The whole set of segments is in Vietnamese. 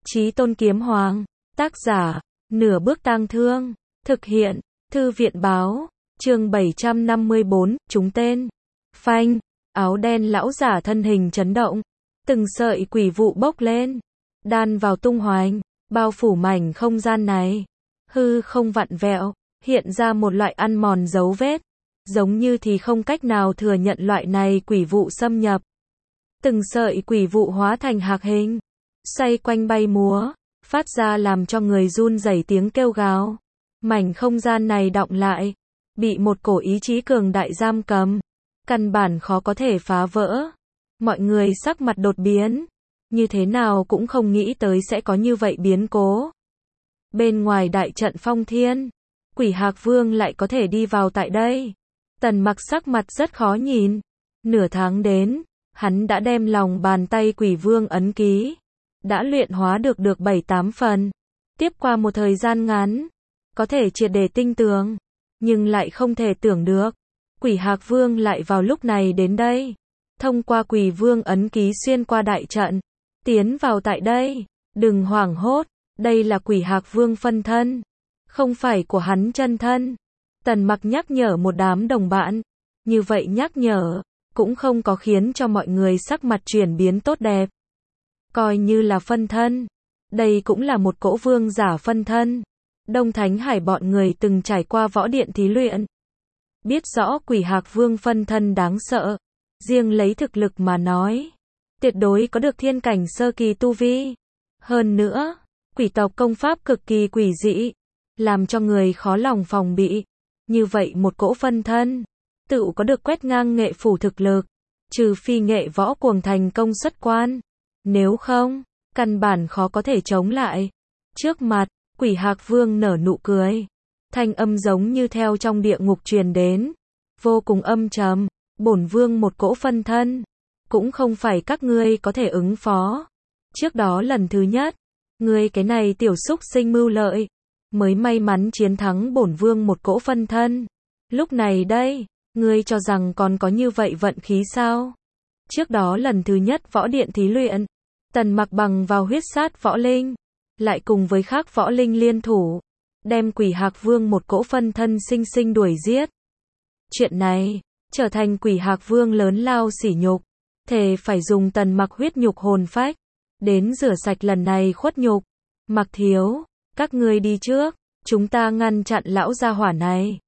Chí Tôn Kiếm Hoàng, tác giả, Nửa Bước Tang Thương, thực hiện, Thư viện báo, chương 754, chúng tên. Phanh, áo đen lão giả thân hình chấn động, từng sợi quỷ vụ bốc lên, đan vào tung hoành, bao phủ mảnh không gian này. Hư không vặn vẹo, hiện ra một loại ăn mòn dấu vết, giống như thì không cách nào thừa nhận loại này quỷ vụ xâm nhập. Từng sợi quỷ vụ hóa thành hạc hình, xoay quanh bay múa, phát ra làm cho người run rẩy tiếng kêu gào. Mảnh không gian này đọng lại, bị một cổ ý chí cường đại giam cầm, căn bản khó có thể phá vỡ. Mọi người sắc mặt đột biến, như thế nào cũng không nghĩ tới sẽ có như vậy biến cố. Bên ngoài đại trận phong thiên, Quỷ Hạc Vương lại có thể đi vào tại đây. Tần Mặc sắc mặt rất khó nhìn. Nửa tháng đến, hắn đã đem lòng bàn tay Quỷ Vương ấn ký, đã luyện hóa được 7-8 phần. Tiếp qua một thời gian ngắn, có thể triệt để tinh tường, nhưng lại không thể tưởng được, Quỷ Hạc Vương lại vào lúc này đến đây. Thông qua Quỷ Vương ấn ký xuyên qua đại trận, tiến vào tại đây. Đừng hoảng hốt, đây là Quỷ Hạc Vương phân thân, không phải của hắn chân thân. Tần Mặc nhắc nhở một đám đồng bạn, như vậy nhắc nhở, cũng không có khiến cho mọi người sắc mặt chuyển biến tốt đẹp. Coi như là phân thân, đây cũng là một cỗ vương giả phân thân. Đông Thánh Hải bọn người từng trải qua võ điện thí luyện, biết rõ Quỷ Hạc Vương phân thân đáng sợ. Riêng lấy thực lực mà nói, tuyệt đối có được thiên cảnh sơ kỳ tu vi. Hơn nữa, quỷ tộc công pháp cực kỳ quỷ dị, làm cho người khó lòng phòng bị. Như vậy một cỗ phân thân, tự có được quét ngang nghệ phủ thực lực, trừ phi nghệ võ cuồng thành công xuất quan. Nếu không, căn bản khó có thể chống lại. Trước mặt, Quỷ Hạc Vương nở nụ cười. Thanh âm giống như theo trong địa ngục truyền đến, vô cùng âm trầm. Bổn vương một cỗ phân thân, cũng không phải các ngươi có thể ứng phó. Trước đó lần thứ nhất, ngươi cái này tiểu súc sinh mưu lợi, mới may mắn chiến thắng bổn vương một cỗ phân thân. Lúc này đây, ngươi cho rằng còn có như vậy vận khí sao? Trước đó lần thứ nhất võ điện thí luyện, Tần Mặc bằng vào huyết sát võ linh, lại cùng với khác võ linh liên thủ, đem Quỷ Hạc Vương một cỗ phân thân sinh sinh đuổi giết. Chuyện này trở thành Quỷ Hạc Vương lớn lao sỉ nhục, thề phải dùng Tần Mặc huyết nhục hồn phách đến rửa sạch lần này khuất nhục. Mặc thiếu, các ngươi đi trước, chúng ta ngăn chặn lão gia hỏa này.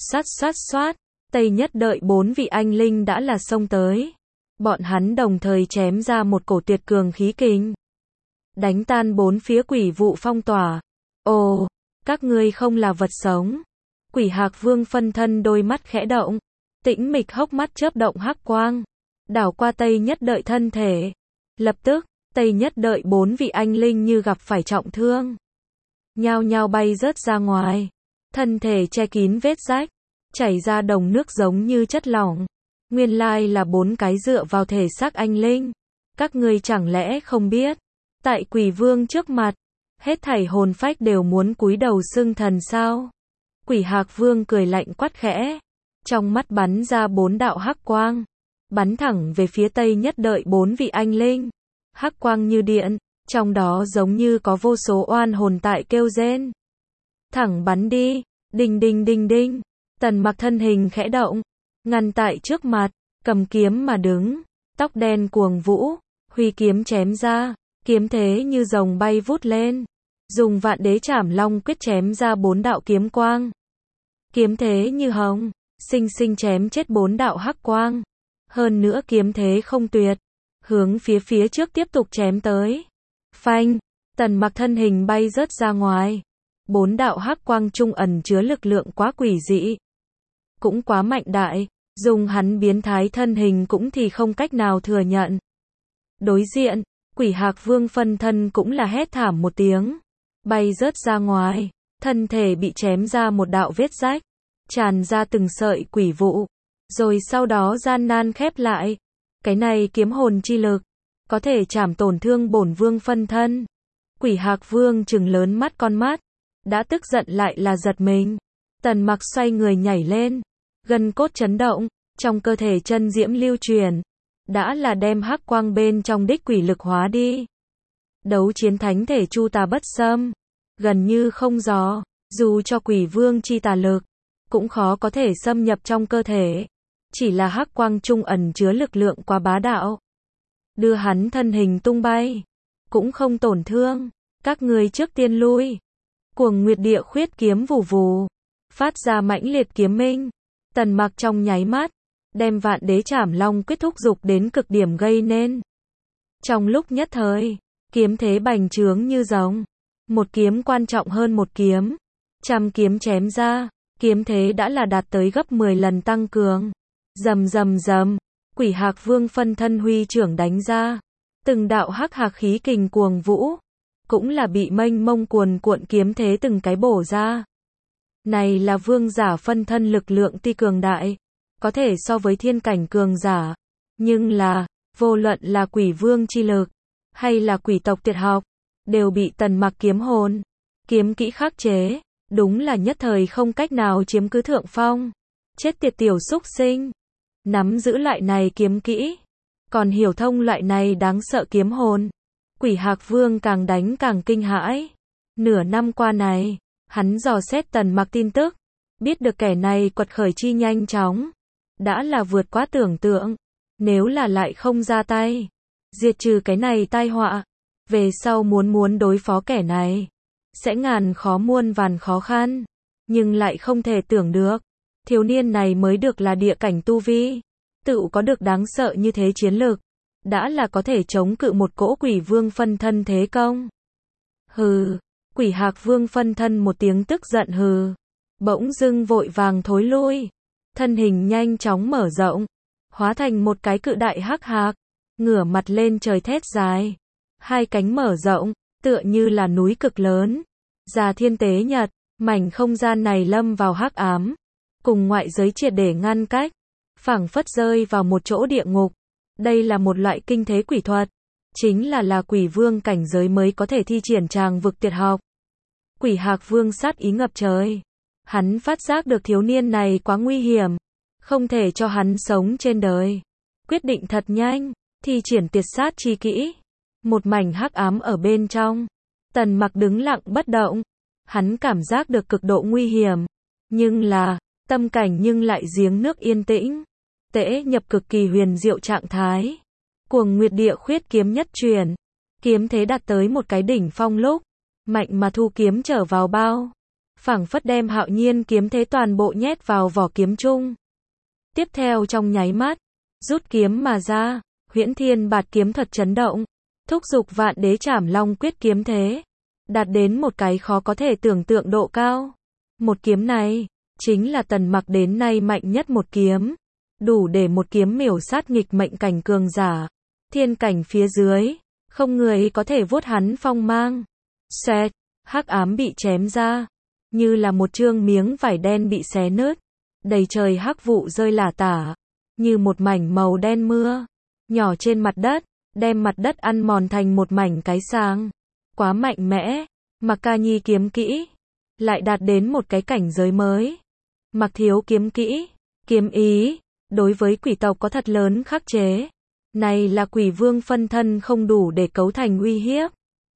Xoát, Tây Nhất Đợi 4 vị anh linh đã là xông tới. Bọn hắn đồng thời chém ra một cổ tuyệt cường khí kình, đánh tan 4 phía quỷ vụ phong tỏa. Ồ, các ngươi không là vật sống. Quỷ Hạc Vương phân thân đôi mắt khẽ động, tĩnh mịch hốc mắt chớp động hắc quang, đảo qua Tây Nhất Đợi thân thể. Lập tức, Tây Nhất Đợi 4 vị anh linh như gặp phải trọng thương, nhao nhao bay rớt ra ngoài, thân thể che kín vết rách, chảy ra đồng nước giống như chất lỏng. Nguyên lai là 4 cái dựa vào thể xác anh linh. Các ngươi chẳng lẽ không biết, tại Quỷ Vương trước mặt, hết thảy hồn phách đều muốn cúi đầu xưng thần sao? Quỷ Hạc Vương cười lạnh quát khẽ, trong mắt bắn ra 4 đạo hắc quang, bắn thẳng về phía Tây Nhất Đợi 4 vị anh linh. Hắc quang như điện, trong đó giống như có vô số oan hồn tại kêu rên. Thẳng bắn đi, đinh. Tần Mặc thân hình khẽ động, ngăn tại trước mặt, cầm kiếm mà đứng, tóc đen cuồng vũ, huy kiếm chém ra, kiếm thế như rồng bay vút lên, dùng Vạn Đế Trảm Long quyết chém ra 4 đạo kiếm quang. Kiếm thế như hồng, sinh sinh chém chết 4 đạo hắc quang. Hơn nữa kiếm thế không tuyệt, hướng phía trước tiếp tục chém tới. Phanh, Tần Mặc thân hình bay rớt ra ngoài. 4 đạo hắc quang trung ẩn chứa lực lượng quá quỷ dị, cũng quá mạnh đại, dùng hắn biến thái thân hình cũng thì không cách nào thừa nhận. Đối diện, Quỷ Hạc Vương phân thân cũng là hét thảm một tiếng, bay rớt ra ngoài, thân thể bị chém ra một đạo vết rách, tràn ra từng sợi quỷ vụ, rồi sau đó gian nan khép lại. Cái này kiếm hồn chi lực, có thể chảm tổn thương bổn vương phân thân. Quỷ Hạc Vương trừng lớn mắt con mắt, đã tức giận lại là giật mình. Tần Mặc xoay người nhảy lên, gân cốt chấn động, trong cơ thể chân diễm lưu truyền, đã là đem hắc quang bên trong đích quỷ lực hóa đi. Đấu chiến thánh thể chu tà bất xâm, gần như không gió, dù cho quỷ vương chi tà lực, cũng khó có thể xâm nhập trong cơ thể. Chỉ là hắc quang trung ẩn chứa lực lượng quá bá đạo, đưa hắn thân hình tung bay, cũng không tổn thương. Các ngươi trước tiên lui. Cuồng Nguyệt Địa Khuyết kiếm vù vù, phát ra mãnh liệt kiếm minh. Tần Mặc trong nháy mắt, đem Vạn Đế Trảm Long quyết thúc dục đến cực điểm gây nên. Trong lúc nhất thời, kiếm thế bành trướng như rồng. Một kiếm quan trọng hơn một kiếm. Trăm kiếm chém ra, kiếm thế đã là đạt tới gấp 10 lần tăng cường. Rầm rầm rầm, Quỷ Hạc Vương phân thân huy trưởng đánh ra. Từng đạo hắc hạc khí kình cuồng vũ, cũng là bị mênh mông cuồn cuộn kiếm thế từng cái bổ ra. Này là vương giả phân thân lực lượng tuy cường đại, có thể so với thiên cảnh cường giả, nhưng là, vô luận là quỷ vương chi lực, hay là quỷ tộc tuyệt học, đều bị Tần Mặc kiếm hồn, kiếm kỹ khắc chế, đúng là nhất thời không cách nào chiếm cứ thượng phong. Chết tiệt tiểu súc sinh, nắm giữ loại này kiếm kỹ, còn hiểu thông loại này đáng sợ kiếm hồn. Quỷ Hạc Vương càng đánh càng kinh hãi. Nửa năm qua này, hắn dò xét Tần Mặc tin tức, biết được kẻ này quật khởi chi nhanh chóng, đã là vượt quá tưởng tượng. Nếu là lại không ra tay, diệt trừ cái này tai họa, về sau muốn đối phó kẻ này, sẽ ngàn khó muôn vàn khó khăn. Nhưng lại không thể tưởng được, thiếu niên này mới được là địa cảnh tu vi, tự có được đáng sợ như thế chiến lực, đã là có thể chống cự một cỗ quỷ vương phân thân thế công. Hừ, Quỷ Hạc Vương phân thân một tiếng tức giận hừ, bỗng dưng vội vàng thối lui, thân hình nhanh chóng mở rộng, hóa thành một cái cự đại hắc hạc, ngửa mặt lên trời thét dài, hai cánh mở rộng, tựa như là núi cực lớn. Già thiên tế nhật, mảnh không gian này lâm vào hắc ám, cùng ngoại giới triệt để ngăn cách, phảng phất rơi vào một chỗ địa ngục. Đây là một loại kinh thế quỷ thuật, chính là quỷ vương cảnh giới mới có thể thi triển tràng vực tuyệt học. Quỷ Hạc Vương sát ý ngập trời, hắn phát giác được thiếu niên này quá nguy hiểm, không thể cho hắn sống trên đời. Quyết định thật nhanh, thi triển tuyệt sát chi kỹ. Một mảnh hắc ám ở bên trong, Tần Mặc đứng lặng bất động, hắn cảm giác được cực độ nguy hiểm, nhưng là, tâm cảnh nhưng lại giếng nước yên tĩnh. Tễ nhập cực kỳ huyền diệu trạng thái. Cuồng Nguyệt Địa Khuyết kiếm nhất truyền, kiếm thế đạt tới một cái đỉnh phong lúc, mạnh mà thu kiếm trở vào bao, phảng phất đem Hạo Nhiên kiếm thế toàn bộ nhét vào vỏ kiếm chung. Tiếp theo trong nháy mắt, rút kiếm mà ra, Huyễn Thiên Bạt kiếm thuật chấn động, thúc giục Vạn Đế Trảm Long quyết kiếm thế, đạt đến một cái khó có thể tưởng tượng độ cao. Một kiếm này, chính là Tần Mặc đến nay mạnh nhất một kiếm, đủ để một kiếm miểu sát nghịch mệnh cảnh cường giả. Thiên cảnh phía dưới, không người có thể vuốt hắn phong mang. Xoẹt, hắc ám bị chém ra, như là một chương miếng vải đen bị xé nứt, đầy trời hắc vụ rơi lả tả, như một mảnh màu đen mưa, nhỏ trên mặt đất, đem mặt đất ăn mòn thành một mảnh cái sáng. Quá mạnh mẽ, Mạc Ca Nhi kiếm kỹ, lại đạt đến một cái cảnh giới mới. Mạc Thiếu kiếm kỹ, kiếm ý, đối với quỷ tộc có thật lớn khắc chế. Này là quỷ vương phân thân không đủ để cấu thành uy hiếp.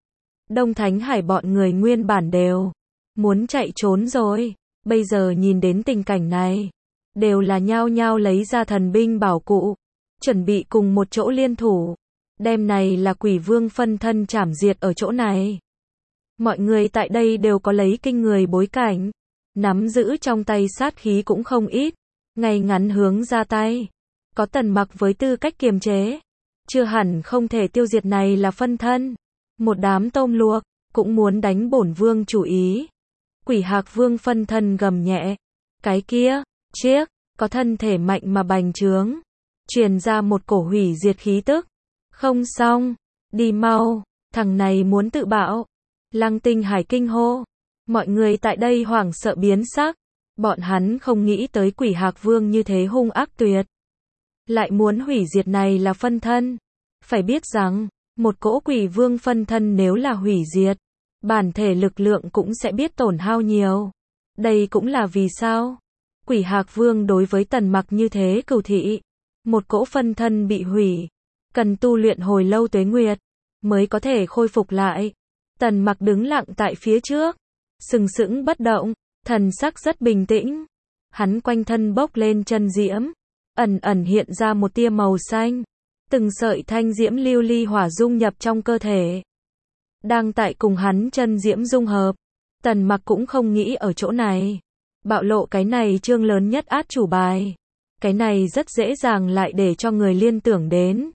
Đông Thánh Hải bọn người nguyên bản đều muốn chạy trốn rồi, bây giờ nhìn đến tình cảnh này, đều là nhao nhao lấy ra thần binh bảo cụ, chuẩn bị cùng một chỗ liên thủ, đem này là quỷ vương phân thân chảm diệt ở chỗ này. Mọi người tại đây đều có lấy kinh người bối cảnh, nắm giữ trong tay sát khí cũng không ít, ngay ngắn hướng ra tay. Có Tần Mặc với tư cách kiềm chế, chưa hẳn không thể tiêu diệt này là phân thân. Một đám tôm luộc, cũng muốn đánh bổn vương chủ ý. Quỷ Hạc Vương phân thân gầm nhẹ, cái kia, chiếc, có thân thể mạnh mà bành trướng, truyền ra một cổ hủy diệt khí tức. Không xong, đi mau, thằng này muốn tự bạo. Lăng Tinh Hải kinh hô, mọi người tại đây hoảng sợ biến sắc, bọn hắn không nghĩ tới Quỷ Hạc Vương như thế hung ác tuyệt, lại muốn hủy diệt này là phân thân. Phải biết rằng, một cỗ quỷ vương phân thân nếu là hủy diệt, bản thể lực lượng cũng sẽ biết tổn hao nhiều. Đây cũng là vì sao Quỷ Hạc Vương đối với Tần Mặc như thế cừu thị. Một cỗ phân thân bị hủy, cần tu luyện hồi lâu tuế nguyệt, mới có thể khôi phục lại. Tần Mặc đứng lặng tại phía trước, sừng sững bất động, thần sắc rất bình tĩnh. Hắn quanh thân bốc lên chân diễm, ẩn ẩn hiện ra một tia màu xanh. Từng sợi thanh diễm lưu ly hỏa dung nhập trong cơ thể. Đang tại cùng hắn chân diễm dung hợp. Tần Mặc cũng không nghĩ ở chỗ này bạo lộ cái này chương lớn nhất át chủ bài. Cái này rất dễ dàng lại để cho người liên tưởng đến.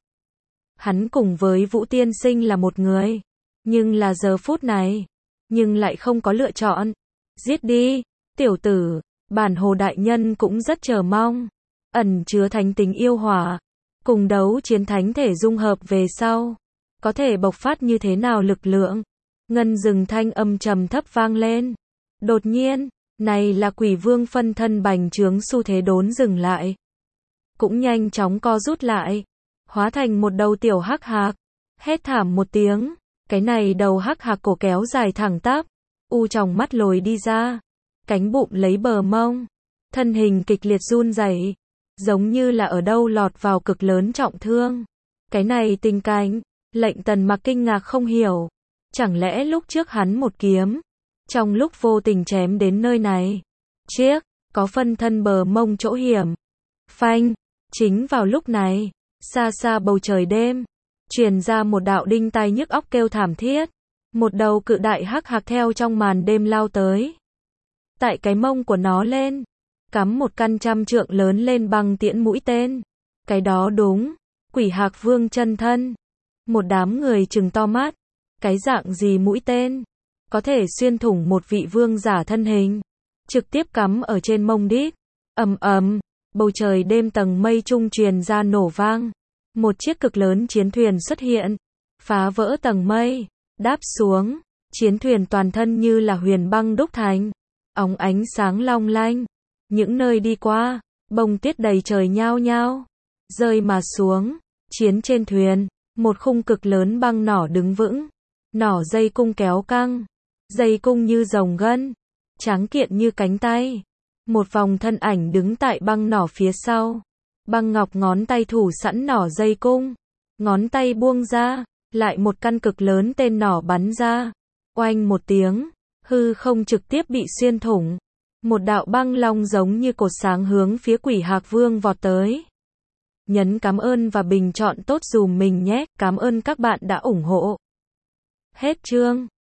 Hắn cùng với Vũ Tiên Sinh là một người. Nhưng là giờ phút này. Nhưng lại không có lựa chọn. Giết đi, tiểu tử. Bản Hồ Đại Nhân cũng rất chờ mong. Ẩn chứa thánh tính yêu hỏa. Cùng đấu chiến thánh thể dung hợp về sau. Có thể bộc phát như thế nào lực lượng. Ngân rừng thanh âm trầm thấp vang lên. Đột nhiên, này là quỷ vương phân thân bành trướng xu thế đốn dừng lại. Cũng nhanh chóng co rút lại. Hóa thành một đầu tiểu hắc hạc. Hét thảm một tiếng. Cái này đầu hắc hạc cổ kéo dài thẳng tắp. U tròng mắt lồi đi ra. Cánh bụng lấy bờ mông. Thân hình kịch liệt run rẩy, giống như là ở đâu lọt vào cực lớn trọng thương. Cái này tình cảnh, lệnh Tần Mặc kinh ngạc không hiểu. Chẳng lẽ lúc trước hắn một kiếm, trong lúc vô tình chém đến nơi này. Chiếc, có phân thân bờ mông chỗ hiểm. Phanh, chính vào lúc này, xa xa bầu trời đêm, truyền ra một đạo đinh tai nhức óc kêu thảm thiết. Một đầu cự đại hắc hạc theo trong màn đêm lao tới. Tại cái mông của nó lên, cắm một căn 100 trượng lớn lên băng tiễn mũi tên. Cái đó đúng, quỷ hạc vương chân thân. Một đám người trừng to mắt. Cái dạng gì mũi tên? Có thể xuyên thủng một vị vương giả thân hình. Trực tiếp cắm ở trên mông đít. Ầm ầm, bầu trời đêm tầng mây trung truyền ra nổ vang. Một chiếc cực lớn chiến thuyền xuất hiện. Phá vỡ tầng mây, đáp xuống. Chiến thuyền toàn thân như là huyền băng đúc thành. Óng ánh sáng long lanh. Những nơi đi qua, bông tuyết đầy trời nhao nhao. Rơi mà xuống. Chiến trên thuyền, một khung cực lớn băng nỏ đứng vững. Nỏ dây cung kéo căng. Dây cung như rồng gân. Tráng kiện như cánh tay. Một vòng thân ảnh đứng tại băng nỏ phía sau. Băng ngọc ngón tay thủ sẵn nỏ dây cung. Ngón tay buông ra. Lại một căn cực lớn tên nỏ bắn ra. Oanh một tiếng. Hư không trực tiếp bị xuyên thủng. Một đạo băng long giống như cột sáng hướng phía quỷ hạc vương vọt tới. Nhấn cảm ơn và bình chọn tốt dùm mình nhé. Cảm ơn các bạn đã ủng hộ. Hết chương.